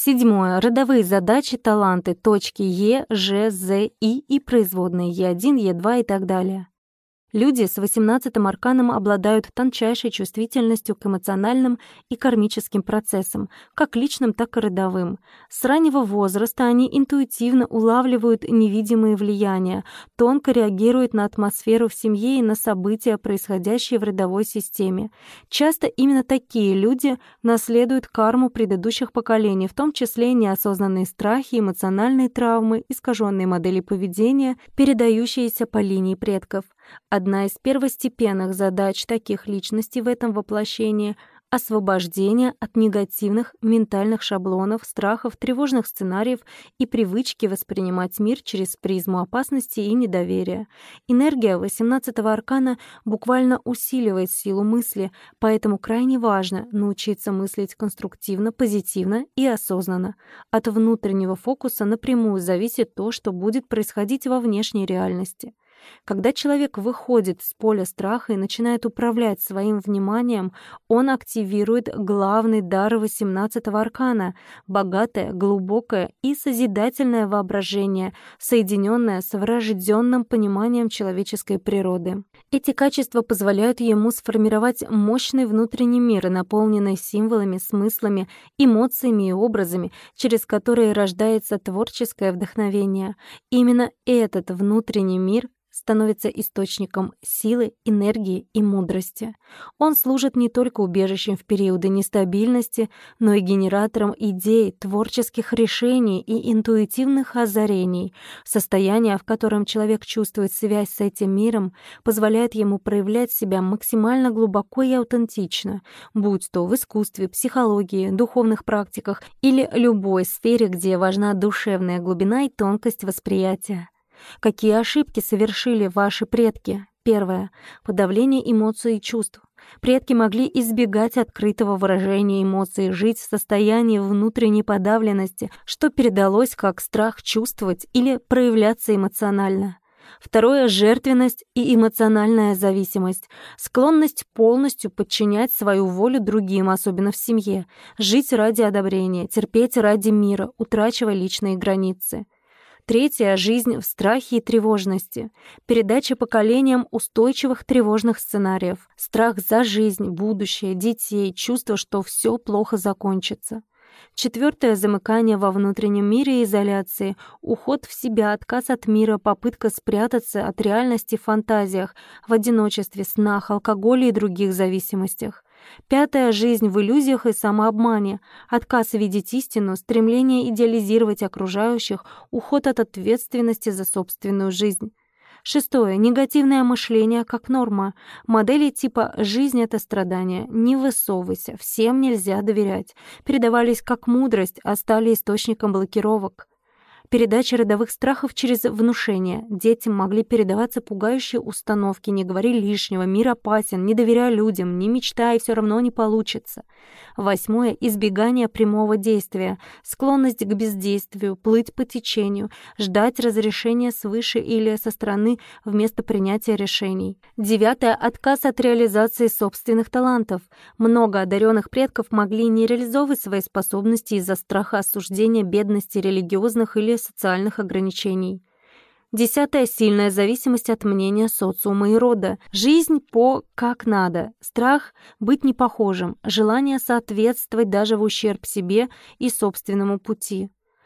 Седьмое. Родовые задачи, таланты, точки Е, Ж, З, И производные Е1, Е2 и так далее. Люди с 18-м арканом обладают тончайшей чувствительностью к эмоциональным и кармическим процессам, как личным, так и родовым. С раннего возраста они интуитивно улавливают невидимые влияния, тонко реагируют на атмосферу в семье и на события, происходящие в родовой системе. Часто именно такие люди наследуют карму предыдущих поколений, в том числе неосознанные страхи, эмоциональные травмы, искаженные модели поведения, передающиеся по линии предков. Одна из первостепенных задач таких личностей в этом воплощении — освобождение от негативных ментальных шаблонов, страхов, тревожных сценариев и привычки воспринимать мир через призму опасности и недоверия. Энергия 18-го аркана буквально усиливает силу мысли, поэтому крайне важно научиться мыслить конструктивно, позитивно и осознанно. От внутреннего фокуса напрямую зависит то, что будет происходить во внешней реальности. Когда человек выходит с поля страха и начинает управлять своим вниманием, он активирует главный дар 18-го аркана — богатое, глубокое и созидательное воображение, соединенное с врожденным пониманием человеческой природы. Эти качества позволяют ему сформировать мощный внутренний мир, наполненный символами, смыслами, эмоциями и образами, через которые рождается творческое вдохновение. Именно этот внутренний мир становится источником силы, энергии и мудрости. Он служит не только убежищем в периоды нестабильности, но и генератором идей, творческих решений и интуитивных озарений. Состояние, в котором человек чувствует связь с этим миром, позволяет ему проявлять себя максимально глубоко и аутентично, будь то в искусстве, психологии, духовных практиках или любой сфере, где важна душевная глубина и тонкость восприятия. Какие ошибки совершили ваши предки? Первое. Подавление эмоций и чувств. Предки могли избегать открытого выражения эмоций, жить в состоянии внутренней подавленности, что передалось как страх чувствовать или проявляться эмоционально. Второе — жертвенность и эмоциональная зависимость. Склонность полностью подчинять свою волю другим, особенно в семье. Жить ради одобрения, терпеть ради мира, утрачивая личные границы. Третье — жизнь в страхе и тревожности. Передача поколениям устойчивых тревожных сценариев. Страх за жизнь, будущее, детей, чувство, что все плохо закончится. Четвертое — замыкание во внутреннем мире и изоляции. Уход в себя, отказ от мира, попытка спрятаться от реальности в фантазиях, в одиночестве, снах, алкоголе и других зависимостях. Пятое — жизнь в иллюзиях и самообмане, отказ видеть истину, стремление идеализировать окружающих, уход от ответственности за собственную жизнь. Шестое — негативное мышление как норма. Модели типа «жизнь — это страдание», «не высовывайся», «всем нельзя доверять» передавались как мудрость, а стали источником блокировок. Передача родовых страхов через внушение. Детям могли передаваться пугающие установки: «Не говори лишнего», «Мир опасен», «Не доверяй людям», «Не мечтай, все равно не получится». Восьмое — избегание прямого действия. Склонность к бездействию, плыть по течению, ждать разрешения свыше или со стороны вместо принятия решений. Девятое — отказ от реализации собственных талантов. Много одаренных предков могли не реализовывать свои способности из-за страха осуждения, бедности, религиозных или социальных ограничений. Десятое — сильная зависимость от мнения социума и рода. Жизнь по «как надо», страх быть непохожим, желание соответствовать даже в ущерб себе и собственному пути.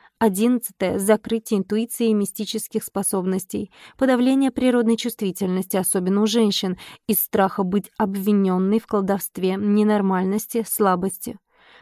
11. Закрытие интуиции и мистических способностей. Подавление природной чувствительности, особенно у женщин, из страха быть обвиненной в колдовстве, ненормальности, слабости.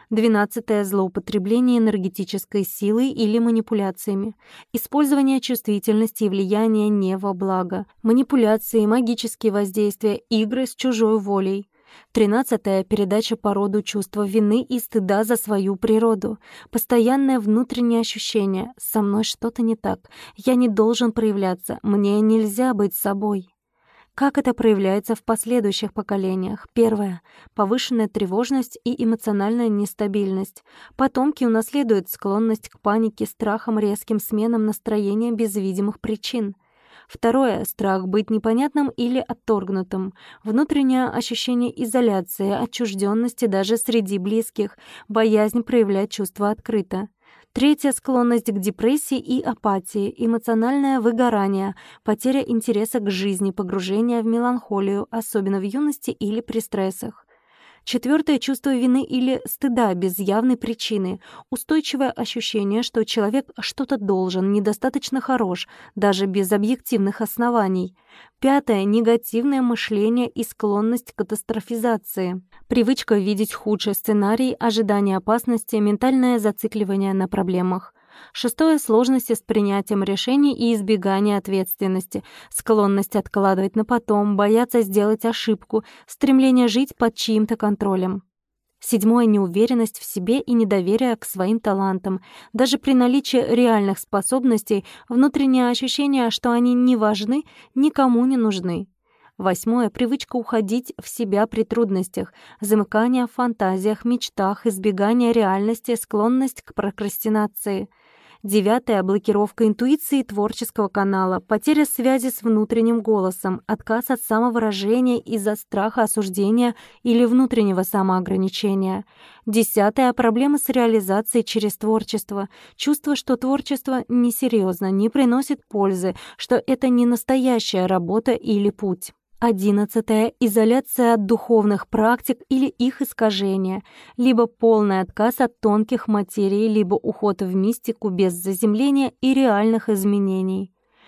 12. Злоупотребление энергетической силой или манипуляциями. Использование чувствительности и влияния не во благо. Манипуляции, магические воздействия, игры с чужой волей. 13. Передача по роду чувства вины и стыда за свою природу. Постоянное внутреннее ощущение: «со мной что-то не так, я не должен проявляться, мне нельзя быть собой». Как это проявляется в последующих поколениях? Первое. Повышенная тревожность и эмоциональная нестабильность. Потомки унаследуют склонность к панике, страхам, резким сменам настроения без видимых причин. Второе — страх быть непонятным или отторгнутым. Внутреннее ощущение изоляции, отчужденности даже среди близких, боязнь проявлять чувства открыто. Третье — склонность к депрессии и апатии, эмоциональное выгорание, потеря интереса к жизни, погружение в меланхолию, особенно в юности или при стрессах. Четвертое — чувство вины или стыда без явной причины, устойчивое ощущение, что человек что-то должен, недостаточно хорош, даже без объективных оснований. Пятое — негативное мышление и склонность к катастрофизации. Привычка видеть худший сценарий, ожидание опасности, ментальное зацикливание на проблемах. Шестое — сложности с принятием решений и избегание ответственности, склонность откладывать на потом, бояться сделать ошибку, стремление жить под чьим-то контролем. Седьмое — неуверенность в себе и недоверие к своим талантам. Даже при наличии реальных способностей, внутреннее ощущение, что они не важны, никому не нужны. Восьмое — привычка уходить в себя при трудностях, замыкание в фантазиях, мечтах, избегание реальности, склонность к прокрастинации. Девятое — блокировка интуиции и творческого канала, потеря связи с внутренним голосом, отказ от самовыражения из-за страха осуждения или внутреннего самоограничения. Десятое — проблемы с реализацией через творчество, чувство, что творчество несерьезно, не приносит пользы, что это не настоящая работа или путь. 11. Изоляция от духовных практик или их искажение, либо полный отказ от тонких материй, либо уход в мистику без заземления и реальных изменений.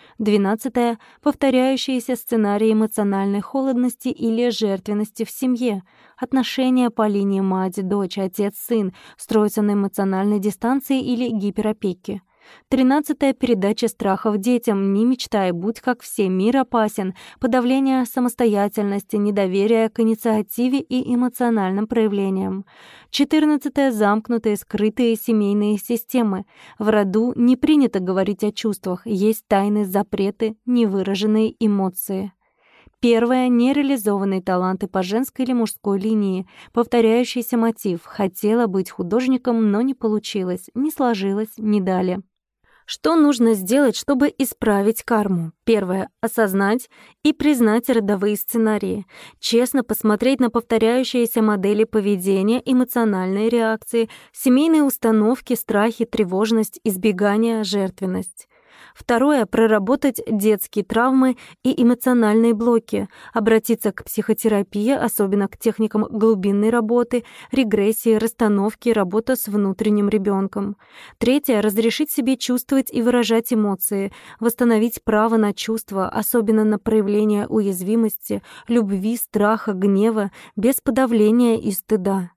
12. Повторяющиеся сценарии эмоциональной холодности или жертвенности в семье. Отношения по линии мать-дочь, отец-сын строятся на эмоциональной дистанции или гиперопеке. 13. Передача страхов детям. Не мечтай, будь как все, мир опасен. Подавление самостоятельности, недоверие к инициативе и эмоциональным проявлениям. 14. Замкнутые, скрытые семейные системы. В роду не принято говорить о чувствах, есть тайны, запреты, невыраженные эмоции. 1. Нереализованные таланты по женской или мужской линии. Повторяющийся мотив. Хотела быть художником, но не получилось, не сложилось, не дали. Что нужно сделать, чтобы исправить карму? 1. Осознать и признать родовые сценарии. Честно посмотреть на повторяющиеся модели поведения, эмоциональные реакции, семейные установки, страхи, тревожность, избегание, жертвенность. 2. Проработать детские травмы и эмоциональные блоки, обратиться к психотерапии, особенно к техникам глубинной работы, регрессии, расстановки, работа с внутренним ребенком. 3. Разрешить себе чувствовать и выражать эмоции, восстановить право на чувства, особенно на проявление уязвимости, любви, страха, гнева, без подавления и стыда.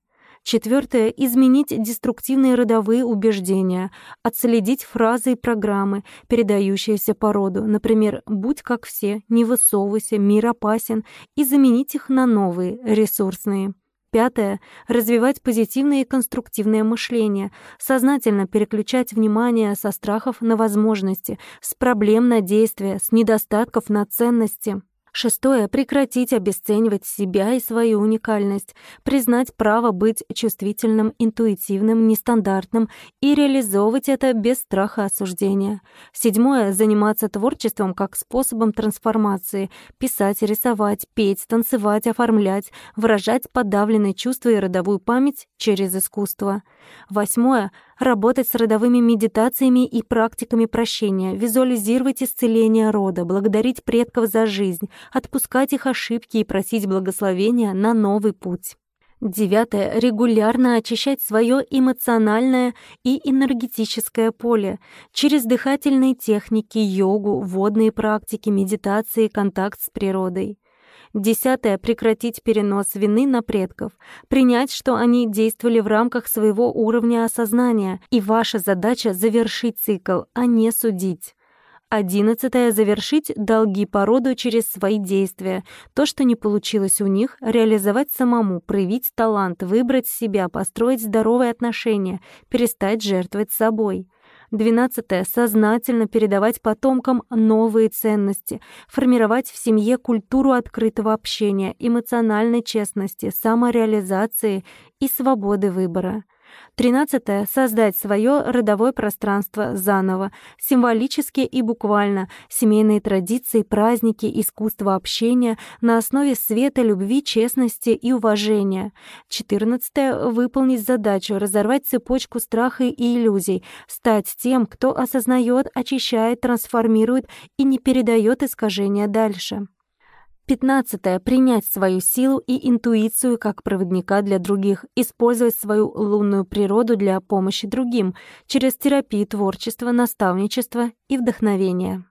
4. Изменить деструктивные родовые убеждения, отследить фразы и программы, передающиеся по роду, например, «будь как все», «не высовывайся», «мир опасен», и заменить их на новые, ресурсные. 5. Развивать позитивное и конструктивное мышление, сознательно переключать внимание со страхов на возможности, с проблем на действия, с недостатков на ценности. 6. Прекратить обесценивать себя и свою уникальность, признать право быть чувствительным, интуитивным, нестандартным и реализовывать это без страха осуждения. 7. Заниматься творчеством как способом трансформации, писать, рисовать, петь, танцевать, оформлять, выражать подавленные чувства и родовую память через искусство. 8. Работать с родовыми медитациями и практиками прощения, визуализировать исцеление рода, благодарить предков за жизнь, отпускать их ошибки и просить благословения на новый путь. 9. Регулярно очищать свое эмоциональное и энергетическое поле через дыхательные техники, йогу, водные практики, медитации, контакт с природой. 10. Прекратить перенос вины на предков. Принять, что они действовали в рамках своего уровня осознания, и ваша задача — завершить цикл, а не судить. 11. Завершить долги по роду через свои действия. То, что не получилось у них, реализовать самому, проявить талант, выбрать себя, построить здоровые отношения, перестать жертвовать собой. 12. Сознательно передавать потомкам новые ценности, формировать в семье культуру открытого общения, эмоциональной честности, самореализации и свободы выбора. 13. Создать свое родовое пространство заново, символически и буквально, семейные традиции, праздники, искусство общения на основе света, любви, честности и уважения. 14. Выполнить задачу, разорвать цепочку страха и иллюзий, стать тем, кто осознает, очищает, трансформирует и не передает искажения дальше. 15. Принять свою силу и интуицию как проводника для других, использовать свою лунную природу для помощи другим через терапию, творчество, наставничество и вдохновение.